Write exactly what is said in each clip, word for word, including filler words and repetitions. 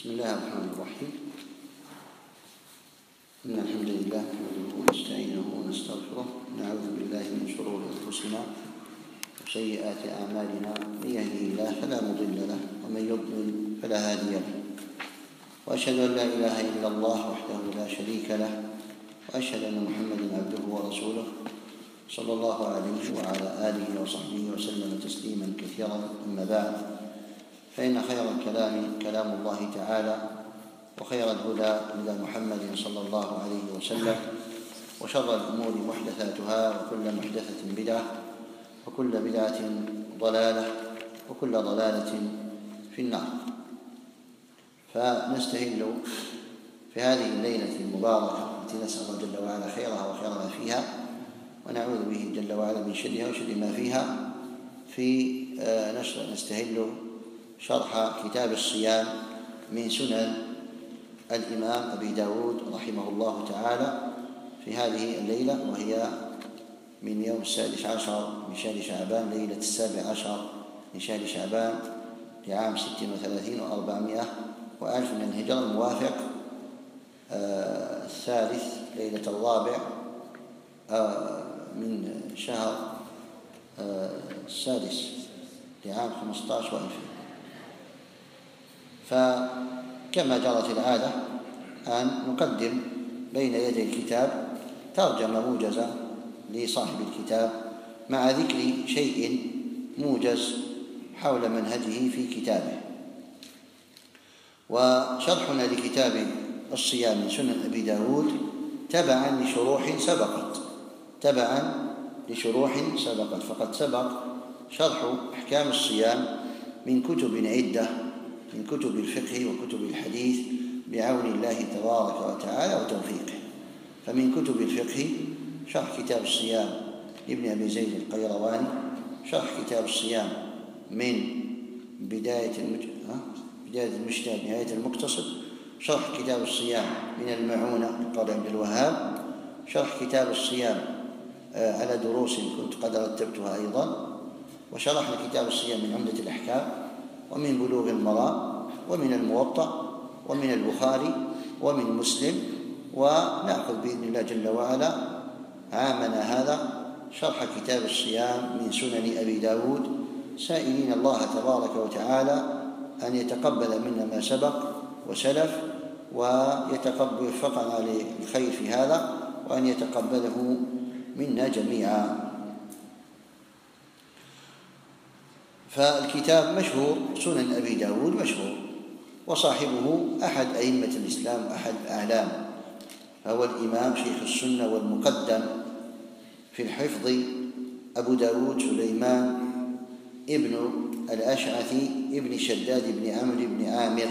بسم الله الرحمن الرحيم. إن الحمد لله نحمده ونستعينه ونستغفره، نعوذ بالله من شرور أنفسنا وسيئات أعمالنا، من يهده الله فلا مضل له ومن يضلل فلا هادي له، وأشهد أن لا إله إلا الله وحده لا شريك له، وأشهد أن محمدا عبده ورسوله صلى الله عليه وعلى آله وصحبه وسلم تسليما كثيرا. أما بعد، فإن خير الكلام كلام الله تعالى، وخير الهدى هدى محمد صلى الله عليه وسلم، وشر الأمور محدثاتها، وكل محدثة بدعة، وكل بدعة ضلالة، وكل ضلالة في النار. فنستهل في هذه الليلة المباركة التي نسأل الله جل وعلا خيرها وخير ما فيها، ونعوذ به جل وعلا من شرها وشر ما فيها، في نستهل شرح كتاب الصيام من سنن الإمام أبي داود رحمه الله تعالى في هذه الليلة، وهي من يوم السادس عشر من شهر شعبان، ليلة السابع عشر من شهر شعبان لعام ست وثلاثين وأربعمائة وألف من الهجرة، الموافق آه الثالث ليلة الرابع آه من شهر آه السادس لعام خمسة عشر وألف. فكما جرت العادة أن نقدم بين يدي الكتاب ترجمة موجزة لصاحب الكتاب مع ذكر شيء موجز حول منهجه في كتابه. وشرحنا لكتاب الصيام من سنن أبي داود تبعا لشروح سبقت تبعا لشروح سبقت فقد سبق شرح أحكام الصيام من كتب عدة، من كتب الفقه وكتب الحديث بعون الله تبارك وتعالى وتوفيقه. فمن كتب الفقه شرح كتاب الصيام لابن أبي زيد القيرواني، شرح كتاب الصيام من بداية المج... بداية المجتهد نهاية المقتصد، شرح كتاب الصيام من المعونة للقاضي عبد الوهاب، شرح كتاب الصيام على دروس كنت قد رتبتها أيضا، وشرحنا كتاب الصيام من عمدة الأحكام ومن بلوغ المرام ومن الموطأ ومن البخاري ومن مسلم. ونأخذ بإذن الله جل وعلا عامنا هذا شرح كتاب الصيام من سنن أبي داود، سائلين الله تبارك وتعالى أن يتقبل منا ما سبق وسلف، ويتقبل وفقنا للخير في هذا، وأن يتقبله منا جميعا. فالكتاب مشهور، سنن أبي داود مشهور، وصاحبه أحد أئمة الإسلام، أحد أعلام، فهو الإمام شيخ السنة والمقدم في الحفظ أبو داود سليمان ابن الأشعث ابن شداد ابن عمرو ابن عامر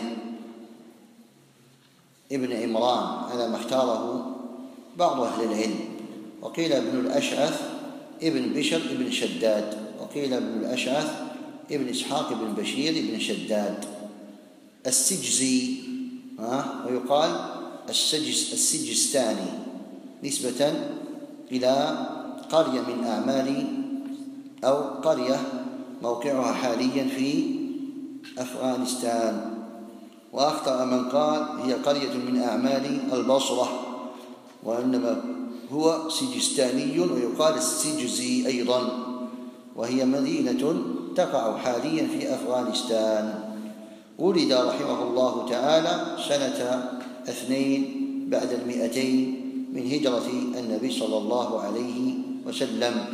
ابن عمران على ما اختاره بعض أهل العلم، وقيل ابن الأشعث ابن بشر ابن شداد، وقيل ابن الأشعث ابن إسحاق ابن بشير ابن شداد السجزي، ويقال السجس السجستاني نسبة إلى قرية من أعمال أو قرية موقعها حاليا في أفغانستان. وأخطأ من قال هي قرية من أعمال البصرة، وإنما هو سجستاني، ويقال السجزي أيضا، وهي مدينة تقع حاليا في أفغانستان. ولد رحمه الله تعالى سنة اثنين بعد المئتين من هجرة النبي صلى الله عليه وسلم،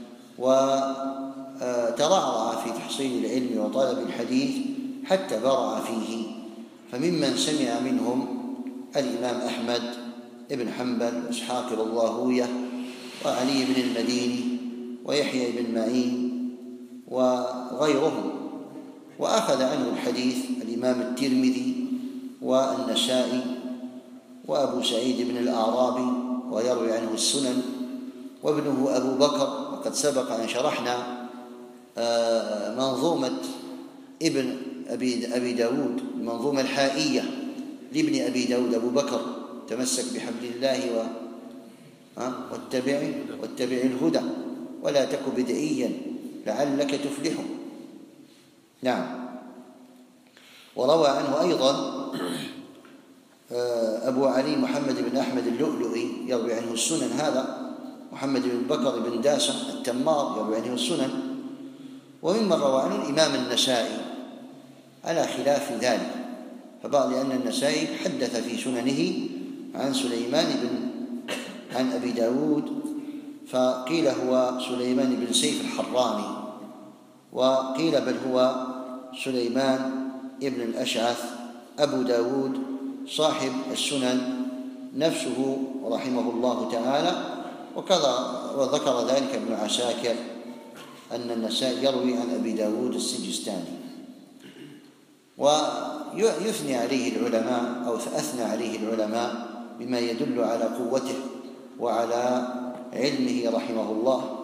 وترعرع في تحصيل العلم وطلب الحديث حتى برع فيه. فممن سمع منهم الإمام أحمد ابن حنبل وإسحاق الراهوية وعلي بن المديني ويحيى بن معين وغيرهم. وأخذ عنه الحديث الإمام الترمذي والنسائي وأبو سعيد بن الأعرابي ويروي عنه السنن، وابنه أبو بكر. وقد سبق أن شرحنا منظومة ابن أبي داود، المنظومة الحائية لابن أبي داود أبو بكر، تمسك بحبل الله واتبع واتبع الهدى ولا تك بدعيا لعلك تفلح. نعم. وروى عنه أيضا أبو علي محمد بن أحمد اللؤلؤي يروي عنه السنن، هذا محمد بن بكر بن داسة التمار يروي عنه السنن. وممن روى عنه الإمام النسائي على خلاف ذلك، فبعض لأن النسائي حدث في سننه عن سليمان بن عن أبي داود، فقيل هو سليمان بن سيف الحراني، وقيل بل هو سليمان ابن الأشعث أبو داود صاحب السنن نفسه رحمه الله تعالى. وكذا وذكر ذلك ابن عساكر أن النسائي يروي عن أبي داود السجستاني. ويثني عليه العلماء أو أثنى عليه العلماء بما يدل على قوته وعلى علمه رحمه الله.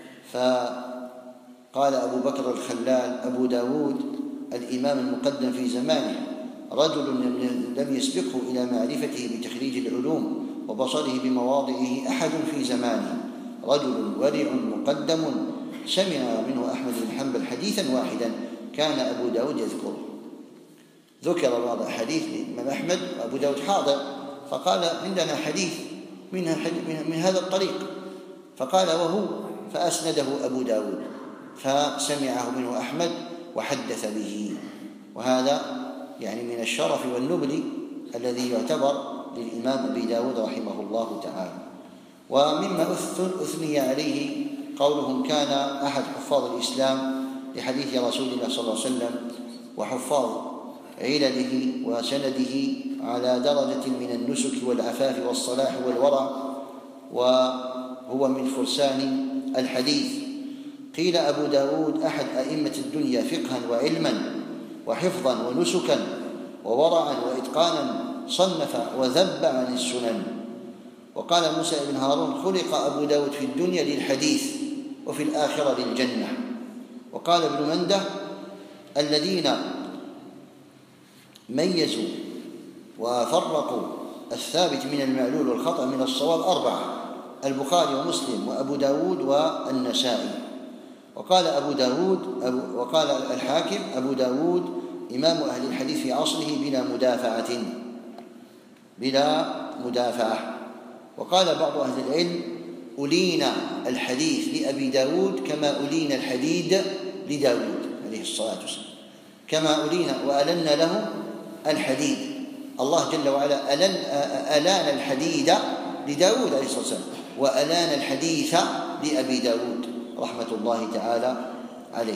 فقال أبو بكر الخلال أبو داود الإمام المقدم في زمانه رجل لم يسبقه إلى معرفته بتخريج العلوم وبصره بمواضعه أحد في زمانه، رجل ورع مقدم سمع منه أحمد بن حنبل حديثا واحدا كان أبو داود يذكره. ذكر بعض أحاديث الإمام أحمد وأبو داود حاضر، فقال عندنا حديث منها من هذا الطريق، فقال وهو، فأسنده أبو داود فسمعه منه أحمد وحدث به. وهذا يعني من الشرف والنبل الذي يعتبر للإمام أبي داود رحمه الله تعالى. ومما أثني عليه قولهم كان أحد حفاظ الإسلام لحديث رسول الله صلى الله عليه وسلم وحفاظ علله وسنده على درجة من النسك والعفاف والصلاح والورع، وهو من فرسان الحديث. قيل أبو داود أحد أئمة الدنيا فقها وعلما وحفظا ونسكا وورعا وإتقانا، صنف وذب عن السنن. وقال موسى بن هارون خلق أبو داود في الدنيا للحديث وفي الآخرة للجنة. وقال ابن منده الذين ميزوا وفرقوا الثابت من المعلول والخطأ من الصواب أربعة: البخاري ومسلم وأبو داود والنسائي. وقال أبو داود أبو وقال الحاكم أبو داود إمام أهل الحديث في عصره بلا مدافعة بلا مدافعة. وقال بعض أهل العلم ألين الحديث لأبي داود كما ألين الحديد لداود عليه الصلاة والسلام، كما ألين وألن له الحديد. الله جل وعلا ألن ألان الحديد لداود عليه الصلاة والسلام، وألان الحديث لأبي داود رحمة الله تعالى عليه.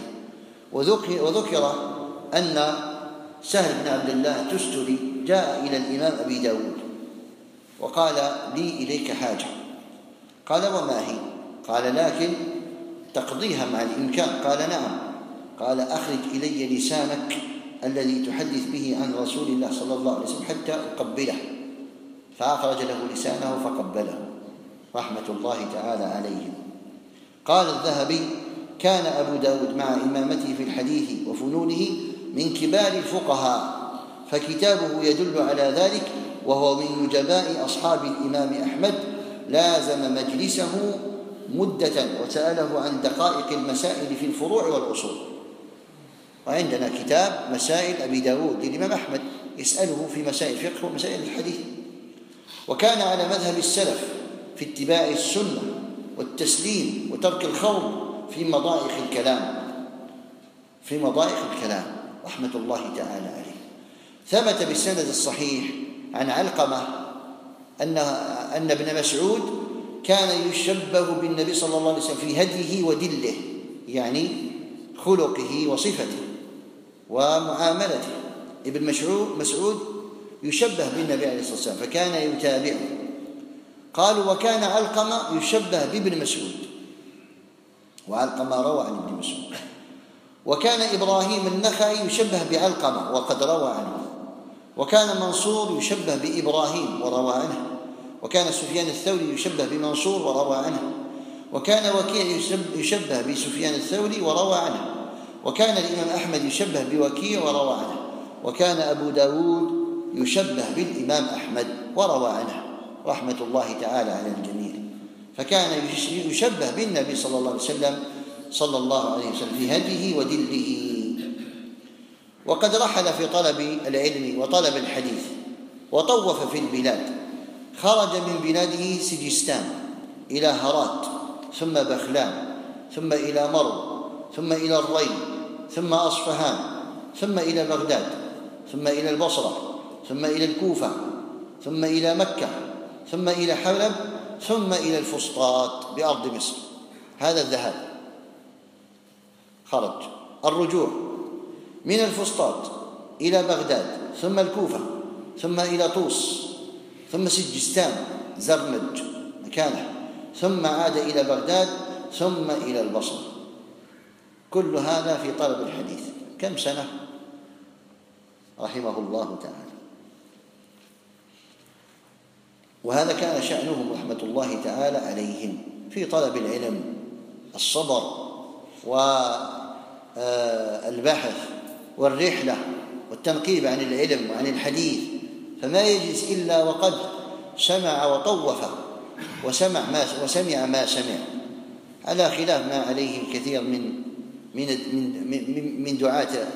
وذكر أن سهل بن عبد الله التستري جاء إلى الإمام أبي داود وقال لي إليك حاجة. قال وما هي؟ قال لكن تقضيها مع الإمكان. قال نعم. قال أخرج إلي لسانك الذي تحدث به عن رسول الله صلى الله عليه وسلم حتى أقبله. فأخرج له لسانه فقبله رحمة الله تعالى عليه. قال الذهبي كان أبو داود مع إمامته في الحديث وفنونه من كبار الفقهاء، فكتابه يدل على ذلك، وهو من نجباء أصحاب الإمام أحمد. لازم مجلسه مدة وسأله عن دقائق المسائل في الفروع والأصول. وعندنا كتاب مسائل أبي داود للإمام أحمد يسأله في مسائل الفقه ومسائل الحديث. وكان على مذهب السلف في اتباع السنة والتسليم وترك الخوض في مضائق الكلام في مضائق الكلام رحمة الله تعالى عليه. ثبت بالسند الصحيح عن علقمة أن أن ابن مسعود كان يشبه بالنبي صلى الله عليه وسلم في هديه ودله، يعني خلقه وصفته ومعاملته. ابن مسعود يشبه بالنبي عليه الصلاة والسلام فكان يتابعه. قالوا وكان علقمة يشبه بابن مسعود، وعلقمة روى عن ابن مسعود. وكان إبراهيم النخعي يشبه بعلقمة وقد روى عنه. وكان منصور يشبه بإبراهيم وروى عنه. وكان سفيان الثوري يشبه بمنصور وروى عنه. وكان وكيع يشبه بسفيان الثوري وروى عنه. وكان الإمام أحمد يشبه بوكيع وروى عنه. وكان أبو داود يشبه بالإمام أحمد وروى عنه رحمة الله تعالى على الجميع. فكان يشبه بالنبي صلى الله عليه وسلم صلى الله عليه وسلم في هديه ودله. وقد رحل في طلب العلم وطلب الحديث وطوف في البلاد. خرج من بلاده سجستان إلى هرات، ثم بخلان، ثم إلى مرو، ثم إلى الري، ثم أصفهان، ثم إلى بغداد، ثم إلى البصرة، ثم إلى الكوفة، ثم إلى مكة، ثم إلى حلب، ثم إلى الفسطاط بأرض مصر. هذا الذهاب. خرج. الرجوع من الفسطاط إلى بغداد، ثم الكوفة، ثم إلى طوس، ثم سجستان زرمج مكانه، ثم عاد إلى بغداد، ثم إلى البصرة. كل هذا في طلب الحديث. كم سنة؟ رحمه الله تعالى. وهذا كان شأنهم رحمة الله تعالى عليهم في طلب العلم، الصبر والبحث والرحلة والتنقيب عن العلم وعن الحديث، فما يجلس إلا وقد سمع وطوف وسمع ما وسمع ما سمع، على خلاف ما عليه الكثير من من من من دعاة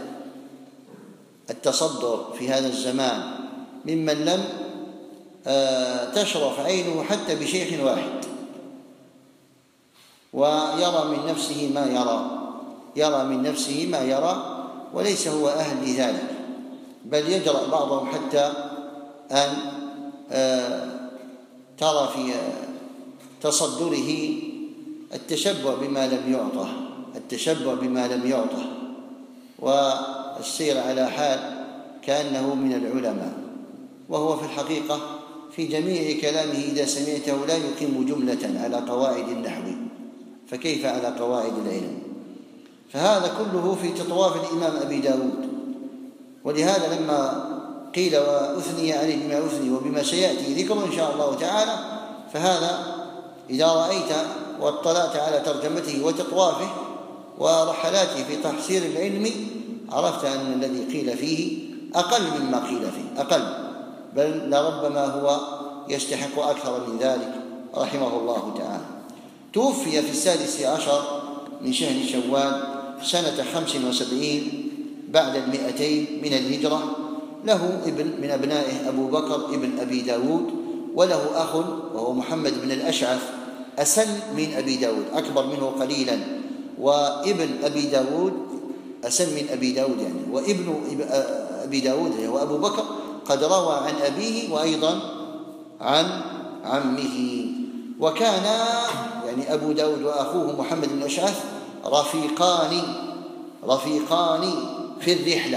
التصدر في هذا الزمان، ممن لم تشرف عينه حتى بشيخ واحد، ويرى من نفسه ما يرى يرى من نفسه ما يرى وليس هو أهل لذلك، بل يجرأ بعضهم حتى أن ترى في تصدره التشبع بما لم يعطه التشبع بما لم يعطه والسير على حال كأنه من العلماء، وهو في الحقيقة في جميع كلامه إذا سمعته لا يقيم جملة على قواعد النحو، فكيف على قواعد العلم؟ فهذا كله في تطواف الإمام أبي داود. ولهذا لما قيل وأثني عليه بما أثني وبما سيأتي ذكره إن شاء الله تعالى، فهذا إذا رأيت واطلعت على ترجمته وتطوافه ورحلاته في تحصيل العلم عرفت أن الذي قيل فيه أقل مما قيل فيه، أقل، بل لربما هو يستحق أكثر من ذلك رحمه الله تعالى. توفي في السادس عشر من شهر شوال سنة خمس وسبعين بعد المئتين من الهجرة. له ابن من أبنائه أبو بكر ابن أبي داود، وله أخ وهو محمد بن الأشعث أسل من أبي داود، أكبر منه قليلا، وابن أبي داود أسل من أبي داود يعني، وابن أبي داود هو أبو بكر قد روى عن أبيه وأيضا عن عمه. وكان يعني أبو داود وأخوه محمد بن الأشعث رفيقان رفيقان في الرحلة،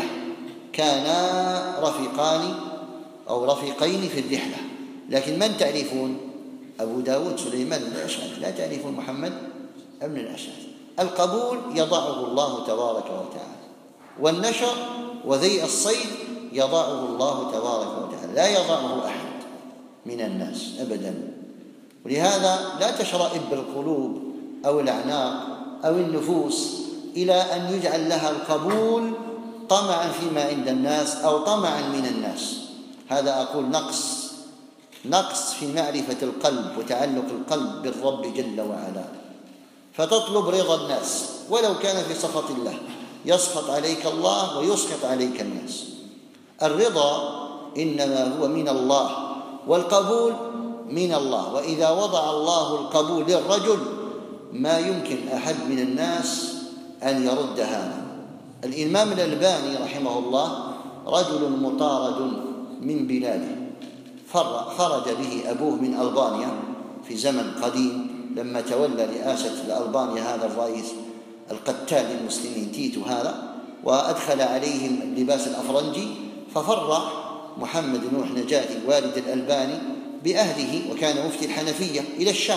كانا رفيقان أو رفيقين في الرحلة. لكن من تعرفون؟ أبو داود سليمان بن الأشعث، لا تعرفون محمد بن الأشعث. القبول يضعه الله تبارك وتعالى، والنشر وذيء الصيد يضعه الله تبارك وتعالى، لا يضعه أحد من الناس أبدا. ولهذا لا تشرئب القلوب أو الأعناق أو النفوس إلى أن يجعل لها القبول طمعا فيما عند الناس أو طمعا من الناس. هذا أقول نقص نقص في معرفة القلب وتعلق القلب بالرب جل وعلا، فتطلب رضا الناس ولو كان في سخط الله، يسخط عليك الله ويسخط عليك الناس. الرضا إنما هو من الله، والقبول من الله. وإذا وضع الله القبول للرجل ما يمكن أحد من الناس أن يرد هذا. الإمام الألباني رحمه الله رجل مطارد من بلاده، خرج به أبوه من ألبانيا في زمن قديم لما تولى رئاسة ألبانيا هذا الرئيس القتال للمسلمين تيتو هذا، وأدخل عليهم اللباس الأفرنجي، ففر محمد نوح نجاتي والد الألباني بأهله وكان مفتي الحنفية إلى الشام،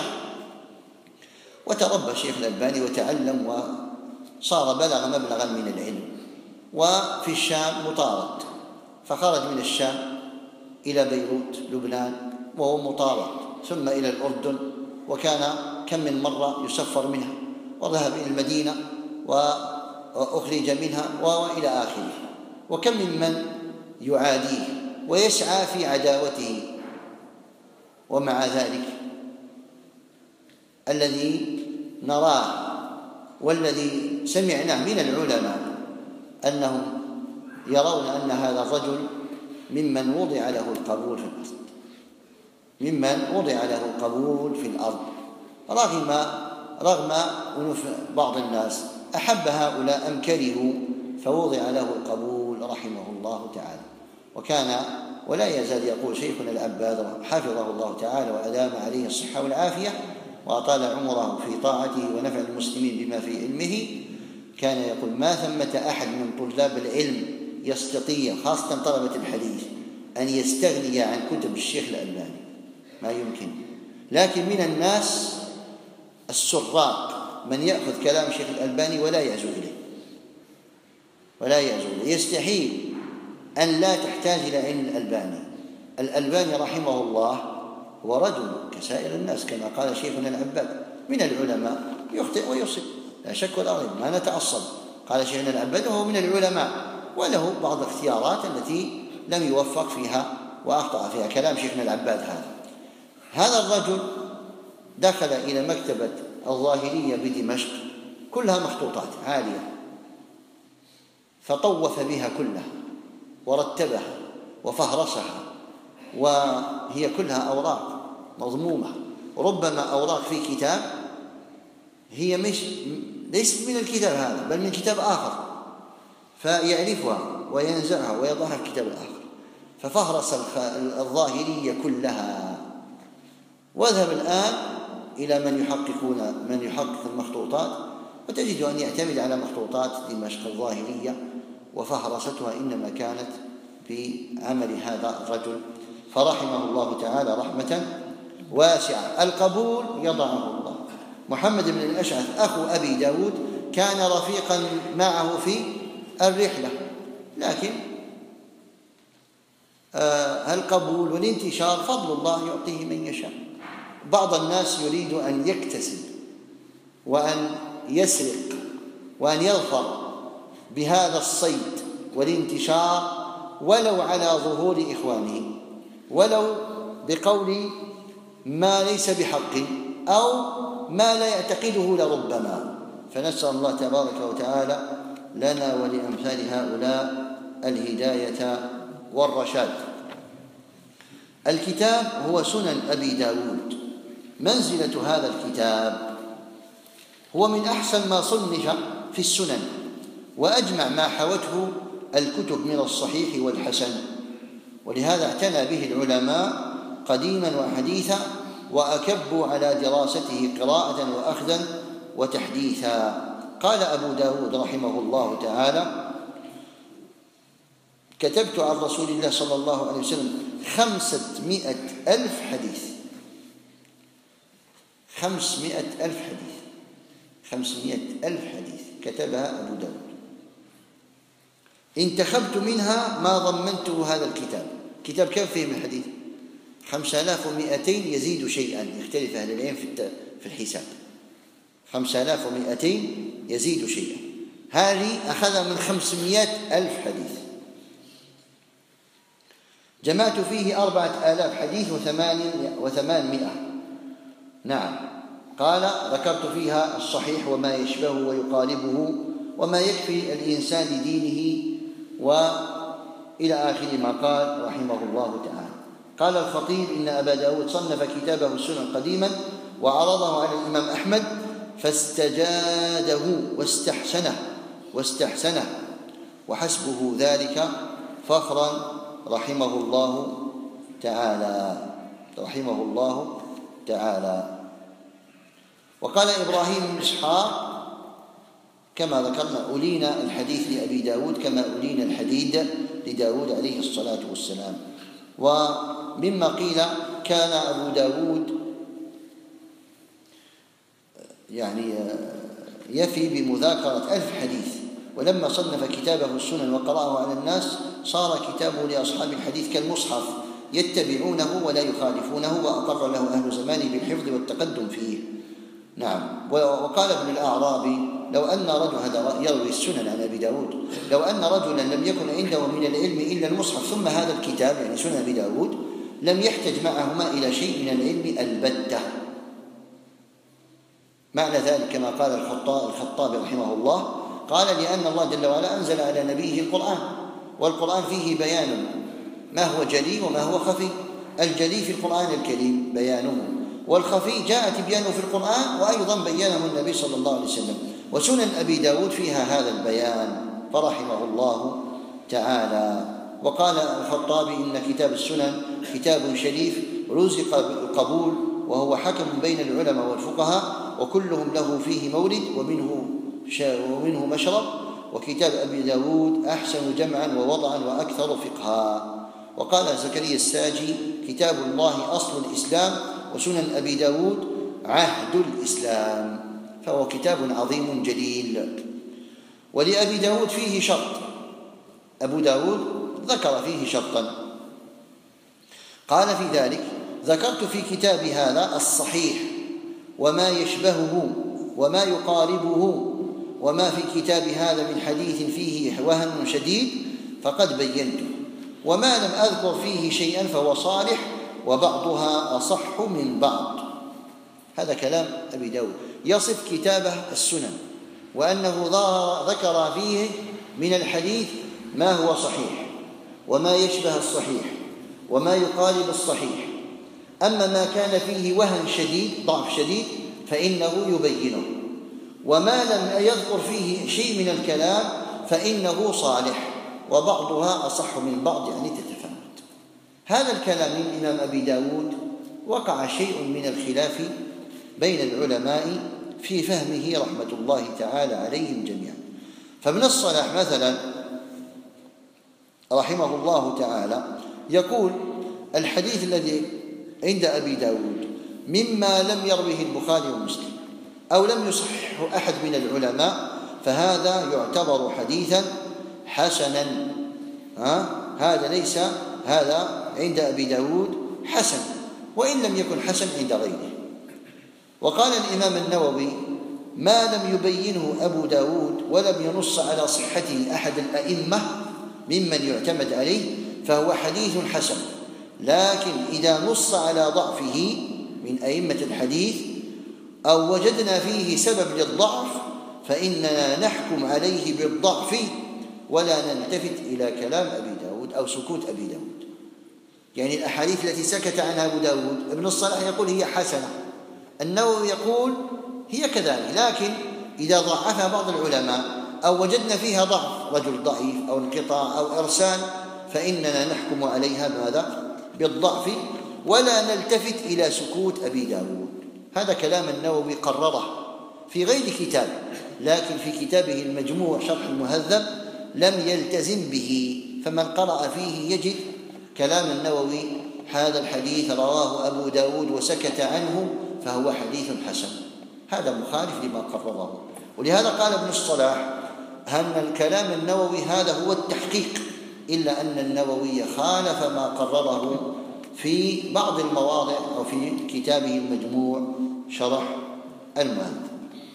وتربى شيخ الألباني وتعلم وصار بلغ مبلغا من العلم، وفي الشام مطارد، فخرج من الشام إلى بيروت لبنان وهو مطارد، ثم إلى الأردن، وكان كم من مرة يسفر منها، وذهب إلى المدينة وأخرج منها وإلى آخره. وكم ممن يعاديه ويسعى في عداوته، ومع ذلك الذي نراه والذي سمعناه من العلماء أنهم يرون أن هذا الرجل ممن وضع له القبول في الأرض، ممن وضع له القبول في الأرض، رغم رغم أنوف بعض الناس أحب هؤلاء أم كرهوا، فوضع له القبول رحمه الله تعالى. وكان ولا يزال يقول شيخنا العباد حفظه الله تعالى وأدام عليه الصحة والعافية وأطال عمره في طاعته ونفع المسلمين بما في علمه، كان يقول: ما ثمة أحد من طلاب العلم يستطيع، خاصة طلبة الحديث، أن يستغني عن كتب الشيخ الألباني، ما يمكن. لكن من الناس السراق من يأخذ كلام الشيخ الألباني ولا يعزو إليه، ولا يعزو إليه، يستحيل أن لا تحتاج إلى علم الألباني. الألباني رحمه الله هو رجل كسائر الناس، كما قال شيخنا العباد: من العلماء يخطئ ويصيب، لا شك ولا ريب، ما نتعصب. قال شيخنا العباد وهو من العلماء، وله بعض الاختيارات التي لم يوفق فيها وأخطأ فيها، كلام شيخنا العباد هذا. هذا الرجل دخل إلى مكتبة الظاهرية بدمشق، كلها مخطوطات عالية، فطوف بها كلها ورتبها وفهرسها، وهي كلها أوراق مضمومة، ربما أوراق في كتاب هي مش ليست من الكتاب هذا بل من كتاب آخر، فيعرفها وينزعها ويضعها في كتاب آخر، ففهرس الظاهرية كلها. واذهب الآن إلى من يحققون من يحقق المخطوطات، وتجد أن يعتمد على مخطوطات دمشق الظاهرية، وفهرستها إنما كانت بعمل هذا الرجل، فرحمه الله تعالى رحمة واسعة. القبول يضعه الله. محمد بن الأشعث أخو أبي داود كان رفيقا معه في الرحلة، لكن آه القبول والانتشار فضل الله يعطيه من يشاء. بعض الناس يريد أن يكتسب وأن يسرق وأن يظفر بهذا الصيد والانتشار ولو على ظهور إخوانه، ولو بقول ما ليس بحق أو ما لا يعتقده لربما. فنسأل الله تبارك وتعالى لنا ولأمثال هؤلاء الهداية والرشاد. الكتاب هو سنن أبي داود. منزلة هذا الكتاب هو من أحسن ما صنف في السنن، وأجمع ما حوته الكتب من الصحيح والحسن، ولهذا اعتنى به العلماء قديما وحديثا، وأكبوا على دراسته قراءة وأخذا وتحديثا. قال أبو داود رحمه الله تعالى: كتبت عن رسول الله صلى الله عليه وسلم خمسمائة ألف حديث. خمسمائة ألف حديث خمسمائة ألف حديث كتبها أبو داود. انتخبت منها ما ضمنته هذا الكتاب. كتاب كم فيه من الحديث؟ خمسة آلاف ومائتين يزيد شيئا، يختلف أهل العلم في الحساب. خمسة آلاف ومائتين يزيد شيئا، هذه أخذ من خمسمائة ألف حديث. جمعت فيه أربعة آلاف حديث وثمانمائة. نعم، قال: ذكرت فيها الصحيح وما يشبهه ويقاربه وما يكفي الإنسان لدينه، وإلى آخر ما قال رحمه الله تعالى. قال الخطيب: إن أبا داود صنف كتابه السنن قديما وعرضه على الإمام أحمد فاستجاده واستحسنه واستحسنه وحسبه ذلك فخرا رحمه الله تعالى رحمه الله تعالى. وقال إبراهيم بن إسحاق: كما ذكرنا أولينا الحديث لأبي داود كما أولينا الحديد لداود عليه الصلاة والسلام. ومما قيل كان أبو داود يعني يفي بمذاكرة ألف حديث، ولما صنف كتابه السنن وقرأه على الناس صار كتابه لأصحاب الحديث كالمصحف يتبعونه ولا يخالفونه، وأقر له أهل زمانه بالحفظ والتقدم فيه. نعم. وقال ابن الأعرابي: لو أن رجل هذا يروي السنن عن أبي داود، لو أن رجلا لم يكن عنده من العلم إلا المصحف ثم هذا الكتاب يعني سنن أبي داود لم يحتج معهما إلى شيء من العلم البتة. معنى ذلك كما قال الخطابي رحمه الله، قال: لأن الله جل وعلا أنزل على نبيه القرآن والقرآن فيه بيان ما هو جلي وما هو خفي. الجلي في القرآن الكريم بيانه، والخفي جاء تبيانه في القرآن وأيضا بيانه النبي صلى الله عليه وسلم. وسنن أبي داود فيها هذا البيان فرحمه الله تعالى. وقال الخطابي إن كتاب السنن كتاب شريف رزق القبول، وهو حكم بين العلماء والفقهاء وكلهم له فيه مورد ومنه, ومنه مشرب. وكتاب أبي داود أحسن جمعا ووضعا وأكثر فقها. وقال زكريا الساجي كتاب الله أصل الإسلام، وسنن أبي داود عهد الإسلام، فهو كتاب عظيم جليل. ولأبي داود فيه شرط، أبو داود ذكر فيه شرطا قال في ذلك: ذكرت في كتاب هذا الصحيح وما يشبهه وما يقاربه، وما في كتاب هذا من حديث فيه وهن شديد فقد بينته، وما لم أذكر فيه شيئا فهو صالح وبعضها أصح من بعض. هذا كلام أبي داود يصف كتابه السنن، وأنه ذكر فيه من الحديث ما هو صحيح وما يشبه الصحيح وما يقارب الصحيح. أما ما كان فيه وهن شديد ضعف شديد فإنه يبينه، وما لم يذكر فيه شيء من الكلام فإنه صالح وبعضها أصح من بعض، يعني تتفاوت. هذا الكلام من الإمام أبي داود وقع شيء من الخلاف بين العلماء في فهمه رحمة الله تعالى عليهم جميعا. فابن الصلاح مثلا رحمه الله تعالى يقول: الحديث الذي عند أبي داود مما لم يروه البخاري ومسلم أو لم يصححه أحد من العلماء فهذا يعتبر حديثا حسنا. ها؟ هذا ليس هذا عند أبي داود حسن، وإن لم يكن حسن عند غيره. وقال الإمام النووي: ما لم يبينه أبو داود ولم ينص على صحته أحد الأئمة ممن يعتمد عليه فهو حديث حسن، لكن إذا نص على ضعفه من أئمة الحديث أو وجدنا فيه سبب للضعف فإننا نحكم عليه بالضعف ولا نلتفت إلى كلام أبي داود أو سكوت أبي داود. يعني الأحاديث التي سكت عنها أبو داود ابن الصلاح يقول هي حسنة، النووي يقول هي كذلك، لكن إذا ضعفها بعض العلماء أو وجدنا فيها ضعف، رجل ضعيف أو انقطاع أو إرسال، فإننا نحكم عليها ماذا؟ بالضعف ولا نلتفت إلى سكوت أبي داود. هذا كلام النووي قرره في غير كتاب، لكن في كتابه المجموع شرح المهذب لم يلتزم به، فمن قرأ فيه يجد كلام النووي: هذا الحديث رواه أبو داود وسكت عنه فهو حديث حسن. هذا مخالف لما قرره. ولهذا قال ابن الصلاح أن الكلام النووي هذا هو التحقيق، إلا أن النووي خالف ما قرره في بعض المواضع أو في كتابه المجموع شرح المهذب.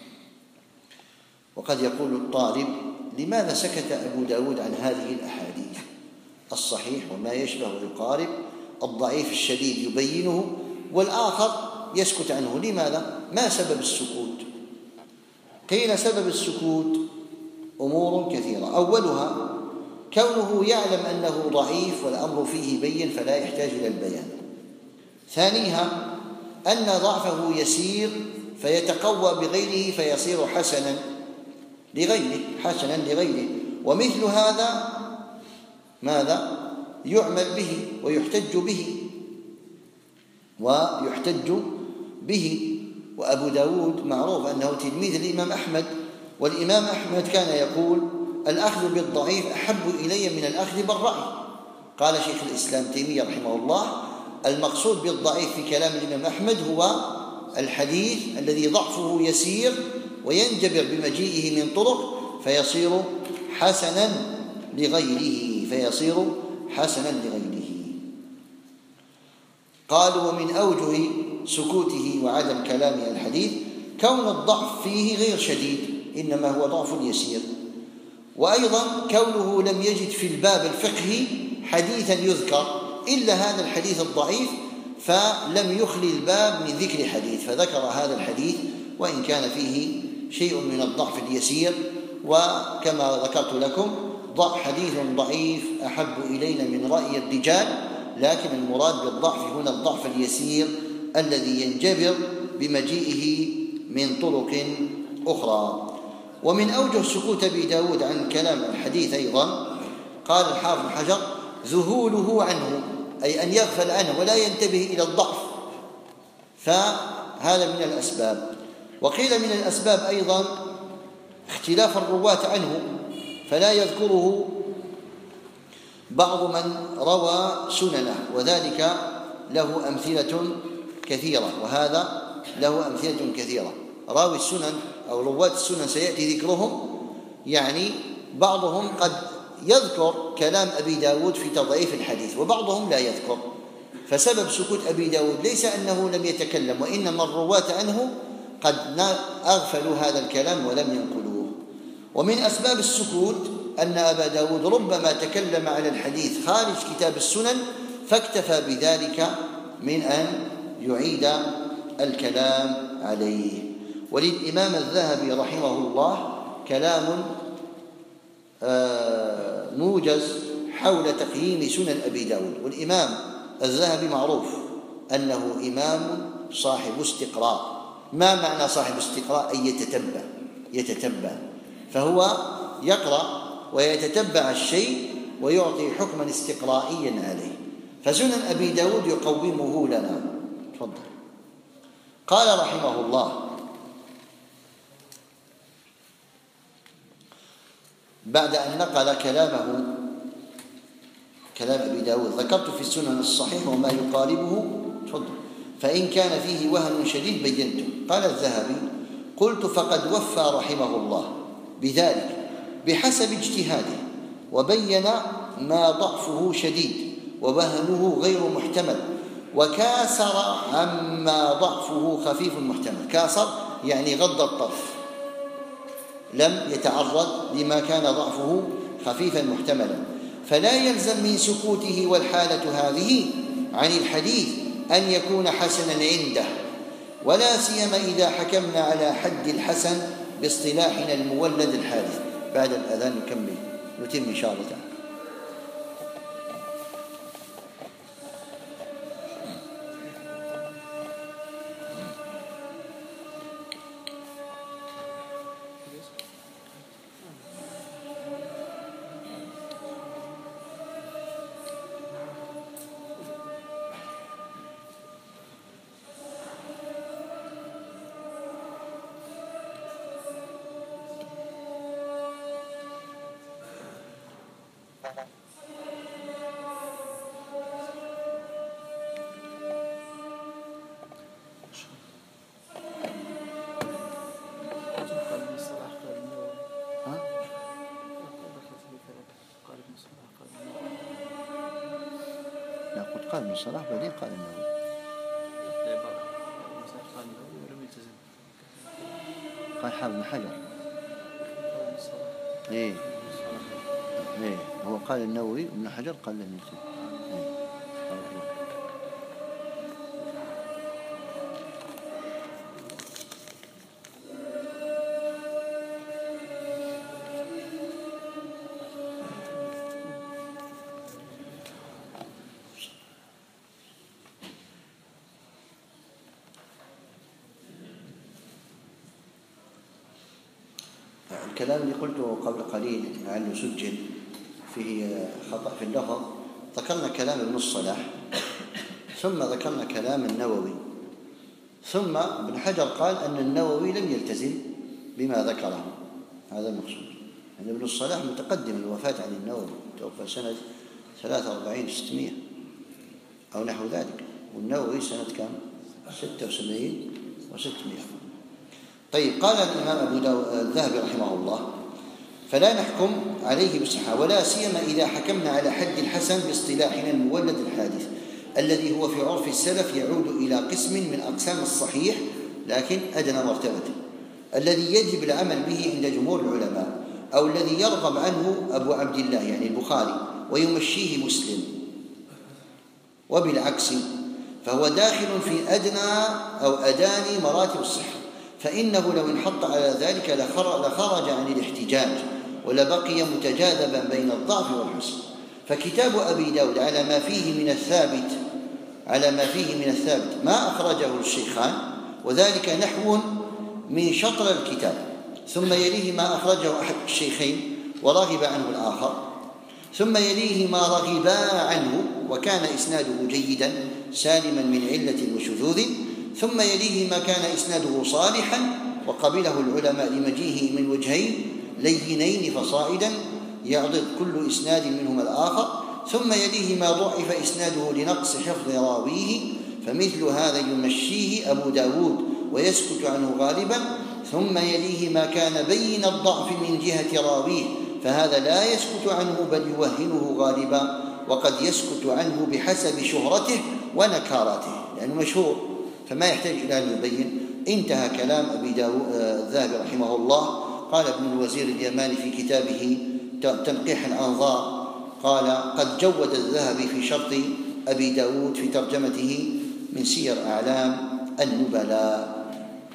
وقد يقول الطالب: لماذا سكت أبو داود عن هذه الأحاديث؟ الصحيح وما يشبه ويقارب، الضعيف الشديد يبينه والآخر يسكت عنه. لماذا؟ ما سبب السكوت؟ قيل سبب السكوت أمور كثيرة، أولها كونه يعلم أنه ضعيف والأمر فيه بين فلا يحتاج إلى البيان. ثانيها أن ضعفه يسير فيتقوى بغيره فيصير حسنا لغيره حسنا لغيره ومثل هذا ماذا؟ يعمل به ويحتج به ويحتج به. وأبو داود معروف أنه تلميذ الإمام أحمد، والإمام أحمد كان يقول: الأخذ بالضعيف أحب إلي من الأخذ بالرأي. قال شيخ الإسلام تيمية رحمه الله: المقصود بالضعيف في كلام الإمام أحمد هو الحديث الذي ضعفه يسير وينجبر بمجيئه من طرق فيصير حسنا لغيره فيصير حسنا لغيره. قالوا: ومن أوجه سكوته وعدم كلامه الحديث كون الضعف فيه غير شديد، إنما هو ضعف يسير، وأيضا كونه لم يجد في الباب الفقهي حديثا يذكر إلا هذا الحديث الضعيف، فلم يخلي الباب من ذكر حديث فذكر هذا الحديث وإن كان فيه شيء من الضعف اليسير. وكما ذكرت لكم حديث ضعيف أحب إلينا من رأي الرجال، لكن المراد بالضعف هنا الضعف اليسير الذي ينجبر بمجيئه من طرق أخرى. ومن أوجه سكوت أبي داود عن كلام الحديث أيضا قال الحافظ بن حجر ذهوله عنه، أي أن يغفل عنه ولا ينتبه إلى الضعف، فهذا من الأسباب. وقيل من الأسباب أيضا اختلاف الرواة عنه، فلا يذكره بعض من روى سننه، وذلك له أمثلة كثيرة، وهذا له أمثلة كثيرة. راوي السنن أو رواة السنن سيأتي ذكرهم، يعني بعضهم قد يذكر كلام أبي داود في تضعيف الحديث وبعضهم لا يذكر، فسبب سكوت أبي داود ليس أنه لم يتكلم، وإنما الرواة عنه قد أغفلوا هذا الكلام ولم ينقلوه. ومن أسباب السكوت أن أبا داود ربما تكلم على الحديث خارج كتاب السنن فاكتفى بذلك من أن يعيد الكلام عليه. وللإمام الذهبي رحمه الله كلام موجز حول تقييم سنن أبي داود. والإمام الذهبي معروف أنه إمام صاحب استقراء. ما معنى صاحب استقراء؟ أي يتتبع يتتبع فهو يقرأ ويتتبع الشيء ويعطي حكما استقرائيا عليه. فسنن أبي داود يقومه لنا. تفضل. قال رحمه الله بعد أن نقل كلامه كلام أبي داود: ذكرت في السنن الصحيح وما يقاربه تفضل فإن كان فيه وهن شديد بينته. قال الذهبي: قلت فقد وفى رحمه الله بذلك بحسب اجتهاده، وبين ما ضعفه شديد ووهنه غير محتمل، وكاسر عما ضعفه خفيف محتمل. كاسر يعني غض الطرف، لم يتعرض لما كان ضعفه خفيفا محتملا. فلا يلزم من سكوته والحالة هذه عن الحديث أن يكون حسنا عنده، ولا سيما إذا حكمنا على حد الحسن باصطلاحنا المولد الحادث. بعد الأذان نكمل نتم إن شاء الله تعالى. قال من صلاح بعدين قال النووي. قال حافظ بن حجر. ايه ايه هو قال النووي وابن حجر قال لم يكتب. الكلام اللي قلته قبل قليل لعله سجل فيه خطأ في اللفظ. ذكرنا كلام ابن الصلاح، ثم ذكرنا كلام النووي، ثم ابن حجر قال أن النووي لم يلتزم بما ذكره. هذا المقصود. يعني ابن الصلاح متقدم الوفاة عن النووي، توفى سنة ثلاثة وأربعين ستمائة أو نحو ذلك، والنووي سنة كم؟ ستة وسبعين وستمائة. طيب. قال الإمام أبو داود الذهبي رحمه الله: فلا نحكم عليه بالصحة، ولا سيما إذا حكمنا على حد الحسن باصطلاحنا المولد الحادث، الذي هو في عرف السلف يعود إلى قسم من أقسام الصحيح لكن أدنى مرتبة، الذي يجب العمل به عند جمهور العلماء، أو الذي يرغب عنه أبو عبد الله يعني البخاري ويمشيه مسلم، وبالعكس فهو داخل في أدنى أو أداني مراتب الصحة، فإنه لو انحط على ذلك لخرج عن الاحتجاج ولبقي متجاذبا بين الضعف والحسن. فكتاب أبي داود على ما فيه من الثابت على ما فيه من الثابت ما أخرجه الشيخان، وذلك نحو من شطر الكتاب، ثم يليه ما أخرجه أحد الشيخين ورغب عنه الآخر، ثم يليه ما رغبا عنه وكان إسناده جيدا سالما من علة وشذوذ، ثم يليه ما كان إسناده صالحا وقبله العلماء لمجيئه من وجهين لينين فصائدا يعضد كل إسناد منهما الآخر، ثم يليه ما ضعف إسناده لنقص حفظ راويه، فمثل هذا يمشيه أبو داود ويسكت عنه غالبا، ثم يليه ما كان بين الضعف من جهة راويه، فهذا لا يسكت عنه بل يوهنه غالبا، وقد يسكت عنه بحسب شهرته ونكارته لأنه مشهور فما يحتاج إلى أن يبين. انتهى كلام أبي داود الذهبي رحمه الله. قال ابن الوزير اليماني في كتابه تنقيح الأنظار قال: قد جود الذهبي في شرط أبي داود في ترجمته من سير أعلام النبلاء.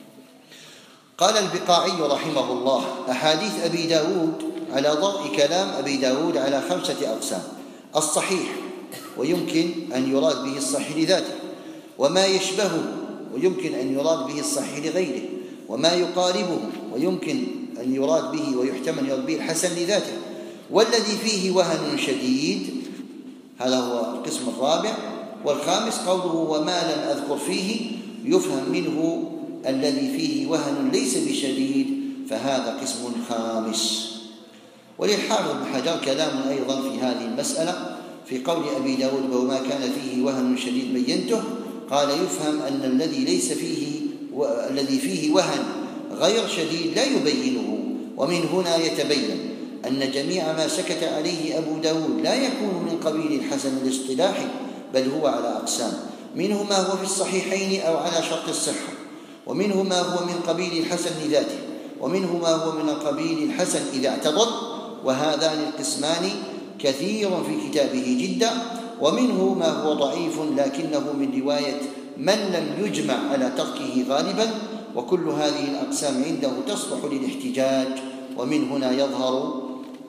قال البقاعي رحمه الله: أحاديث أبي داود على ضوء كلام أبي داود على خمسة أقسام: الصحيح، ويمكن أن يراد به الصحيح لذاته، وما يشبهه، ويمكن أن يراد به الصحيح لغيره، وما يقاربه، ويمكن أن يراد به ويحتمل أن يراد به الحسن لذاته، والذي فيه وهن شديد، هذا هو القسم الرابع. والخامس قوله: وما لم أذكر فيه، يفهم منه الذي فيه وهن ليس بشديد، فهذا قسم خامس. وللحافظ بن حجر كلام أيضا في هذه المسألة في قول أبي داود: وما كان فيه وهن شديد بينته. قال: يفهم أن الذي ليس فيه و... الذي فيه وهن غير شديد لا يبينه، ومن هنا يتبين أن جميع ما سكت عليه أبو داود لا يكون من قبيل الحسن الاصطلاحي، بل هو على أقسام: منه ما هو في الصحيحين أو على شرط الصحة، ومنه ما هو من قبيل الحسن لذاته، ومنه ما هو من قبيل الحسن إذا اعتضد، وهذان القسمان كثير في كتابه جدا. ومنه ما هو ضعيف لكنه من رواية من لم يجمع على تركه غالبا، وكل هذه الأقسام عنده تصلح للاحتجاج. ومن هنا يظهر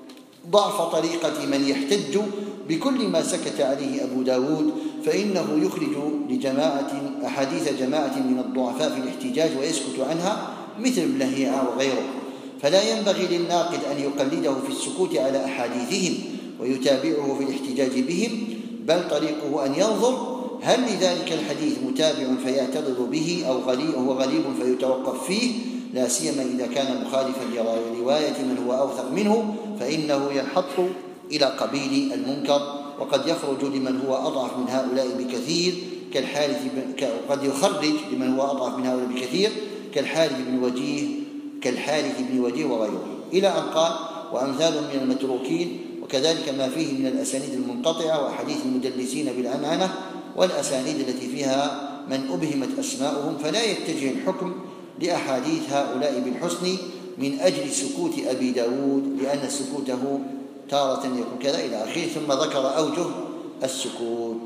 ضعف طريقة من يحتج بكل ما سكت عليه أبو داود، فإنه يخرج لجماعة أحاديث جماعة من الضعفاء في الاحتجاج ويسكت عنها، مثل ابن لهيعة وغيره. فلا ينبغي للناقد أن يقلده في السكوت على أحاديثهم ويتابعه في الاحتجاج بهم، بل طريقه أن ينظر هل لذلك الحديث متابع فيعترض به أو غريب هو غريب فيتوقف فيه، لا سيما إذا كان مخالفا لرواية من هو أوثق منه، فإنه ينحط إلى قبيل المنكر، وقد يخرج لمن هو أضعف من هؤلاء بكثير كالحارث وقد يخرج لمن هو أضعف من هؤلاء بكثير كالحارث بن وجيه كالحارث بن وجيه وغيره، إلى أن قال: وأمثال من المتروكين، وكذلك ما فيه من الأسانيد المنقطعة وأحاديث المدلسين بالعنعنة والأسانيد التي فيها من أبهمت أسماؤهم، فلا يتجه الحكم لأحاديث هؤلاء بالحسن من أجل سكوت أبي داود، لأن سكوته تارة يكون كذا إلى آخره، ثم ذكر أوجه السكوت.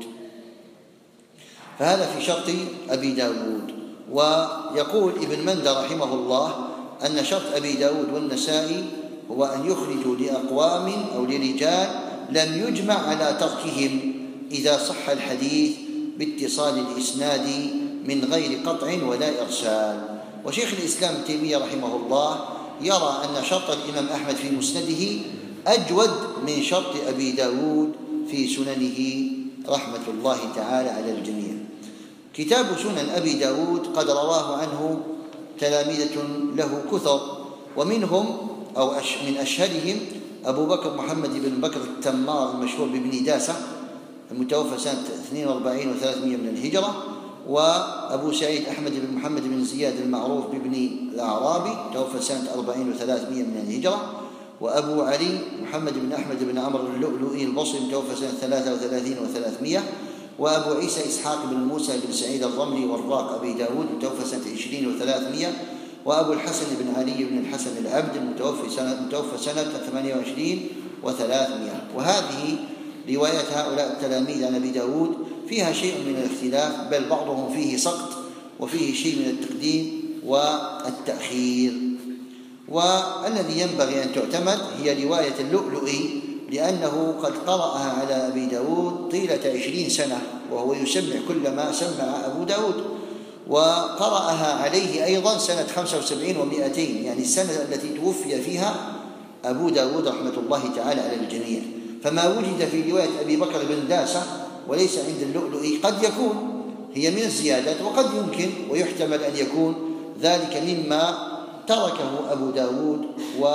فهذا في شرط أبي داود. ويقول ابن مندى رحمه الله أن شرط أبي داود والنسائي هو أن يخرجوا لأقوام أو لرجال لم يجمع على تركهم إذا صح الحديث باتصال الإسناد من غير قطع ولا إرسال. وشيخ الإسلام ابن تيمية رحمه الله يرى أن شرط الإمام أحمد في مسنده أجود من شرط أبي داود في سننه رحمة الله تعالى على الجميع. كتاب سنن أبي داود قد رواه عنه تلاميذة له كثر، ومنهم أو من أشهرهم أبو بكر محمد بن بكر التمار المشهور بابن داسة المتوفى سنة اثنين وأربعين وثلاثمائة من الهجرة، وأبو سعيد أحمد بن محمد بن زياد المعروف بابن الأعرابي توفى سنة أربعين وثلاثمائة من الهجرة، وأبو علي محمد بن أحمد بن عمرو اللؤلؤي البصري توفى سنة ثلاثة وثلاثين وثلاثمائة، وأبو عيسى إسحاق بن موسى بن سعيد الرملي والراق أبي داود توفى سنة عشرين وثلاثمائة، وأبو الحسن بن علي بن الحسن العبد المتوفى سنة, متوفى سنة ثمانية وعشرين وثلاثمائة. وهذه رواية هؤلاء التلاميذ عن أبي داود فيها شيء من الاختلاف، بل بعضهم فيه سقط وفيه شيء من التقديم والتأخير. والذي ينبغي أن تعتمد هي رواية اللؤلؤي، لأنه قد قرأها على أبي داود طيلة عشرين سنة، وهو يسمع كل ما سمع أبو داود، وقرأها عليه أيضا سنة خمسة وسبعين ومئتين، يعني السنة التي توفي فيها أبو داود رحمة الله تعالى على الجميع. فما وجد في رواية أبي بكر بن داسة وليس عند اللؤلؤي قد يكون هي من الزيادات، وقد يمكن ويحتمل أن يكون ذلك مما تركه أبو داود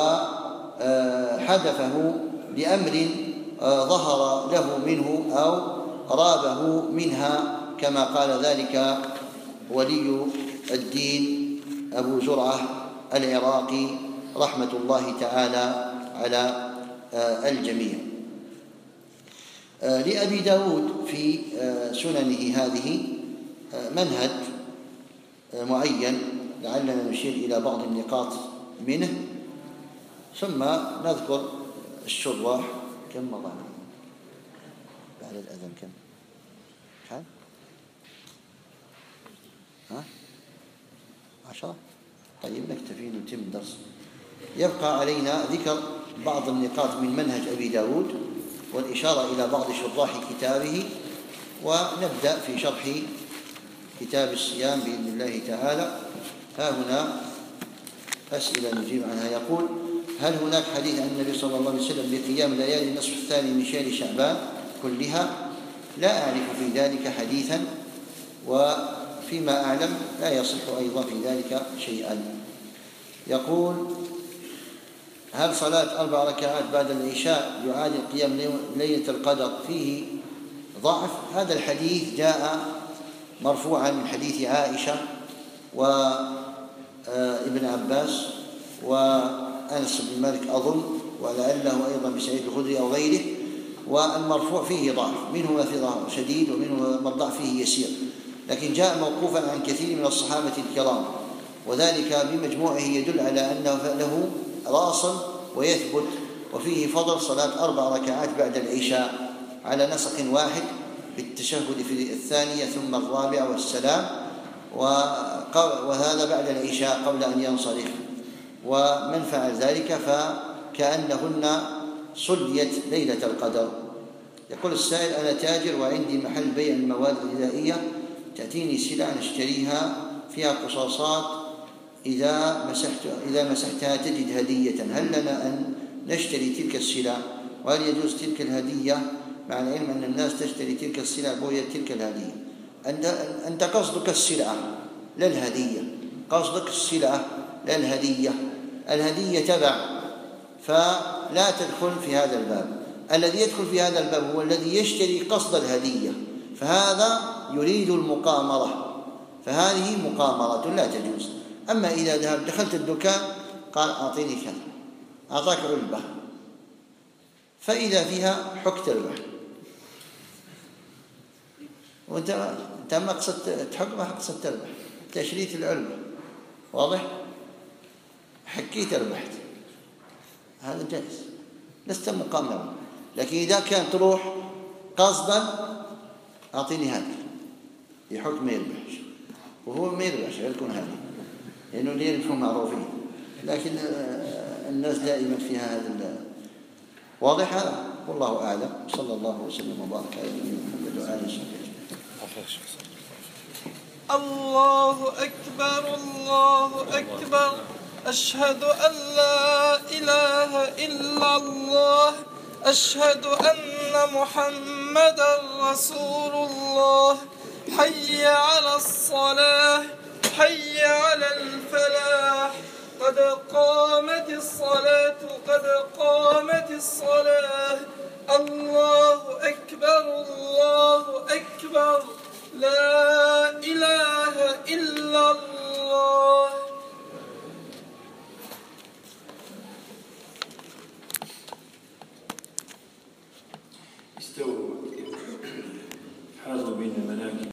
وحذفه لأمر ظهر له منه أو رابه منها، كما قال ذلك ولي الدين أبو زرعة العراقي رحمة الله تعالى على الجميع. لأبي داود في سننه هذه منهج معين، لعلنا نشير إلى بعض النقاط منه ثم نذكر الشراح. كم مضى بعد الأذان؟ كم حال؟ ها؟ عشرة؟ طيب نكتفي نتم درس. يبقى علينا ذكر بعض النقاط من منهج أبي داود والإشارة إلى بعض شراح كتابه، ونبدأ في شرح كتاب الصيام بإذن الله تعالى. ها هنا أسئلة نجيب عنها. يقول: هل هناك حديث عن النبي صلى الله عليه وسلم بقيام ليالي النصف الثاني من شهر شعبان كلها؟ لا أعرف في ذلك حديثا، وفيما أعلم لا يصح أيضا في ذلك شيئا. يقول: هل صلاة أربع ركعات بعد العشاء يعادل قيام ليلة القدر؟ فيه ضعف. هذا الحديث جاء مرفوعا من حديث عائشة وابن عباس وأنس بن مالك أظن، ولعله أيضا بسعيد الخدري أو غيره، والمرفوع فيه ضعف، منه ما فيه ضعف شديد ومنه ما الضعف فيه يسير، لكن جاء موقوفا عن كثير من الصحابة الكرام، وذلك بمجموعه يدل على أنه له راص ويثبت، وفيه فضل صلاة أربع ركعات بعد العشاء على نسق واحد بالتشهد في الثانية ثم الرابعة والسلام، وهذا بعد العشاء قبل أن ينصرف. ومن فعل ذلك فكأنهن صليت ليلة القدر. يقول السائل: أنا تاجر وعندي محل بيع المواد الغذائية، تأتيني سلع نشتريها فيها قصاصات، إذا مسحت إذا مسحتها تجد هدية، هل لنا أن نشتري تلك السلع؟ وهل يجوز تلك الهدية مع العلم أن الناس تشتري تلك السلع بغية تلك الهدية؟ أنت قصدك السلعة لا الهدية، قصدك السلعة لا الهدية. الهدية تبع، فلا تدخل في هذا الباب. الذي يدخل في هذا الباب هو الذي يشتري قصد الهدية، فهذا يريد المقامرة، فهذه مقامرة لا تجوز. أما إذا ذهب دخلت الدكان قال أعطيني كذا، أعطاك علبة، فإذا فيها حك تربح، وأنت أنت ما قصدت تحك، ما قصدت تربح، تشريت العلبة واضح، حكيت ربحت، هذا جائز، لست مقامرا. لكن إذا كان تروح قصدا أعطيني هذا، يحك ما يربحش، وهو ما يربحش يكون هذا، لأنه اللي يربحون معروفين، لكن الناس دائما فيها هذا. واضح هذا؟ والله أعلم. صلى الله وسلم وبارك على نبينا محمد وآله وصحبه أجمعين. الله أكبر الله أكبر، أشهد أن لا إله إلا الله، أشهد أن محمدا رسول الله. حي على الصلاة، حي على الفلاح، قد قامت الصلاة قد قامت الصلاة. الله أكبر الله أكبر، لا إله إلا الله. استووا حاضوا بين مناكب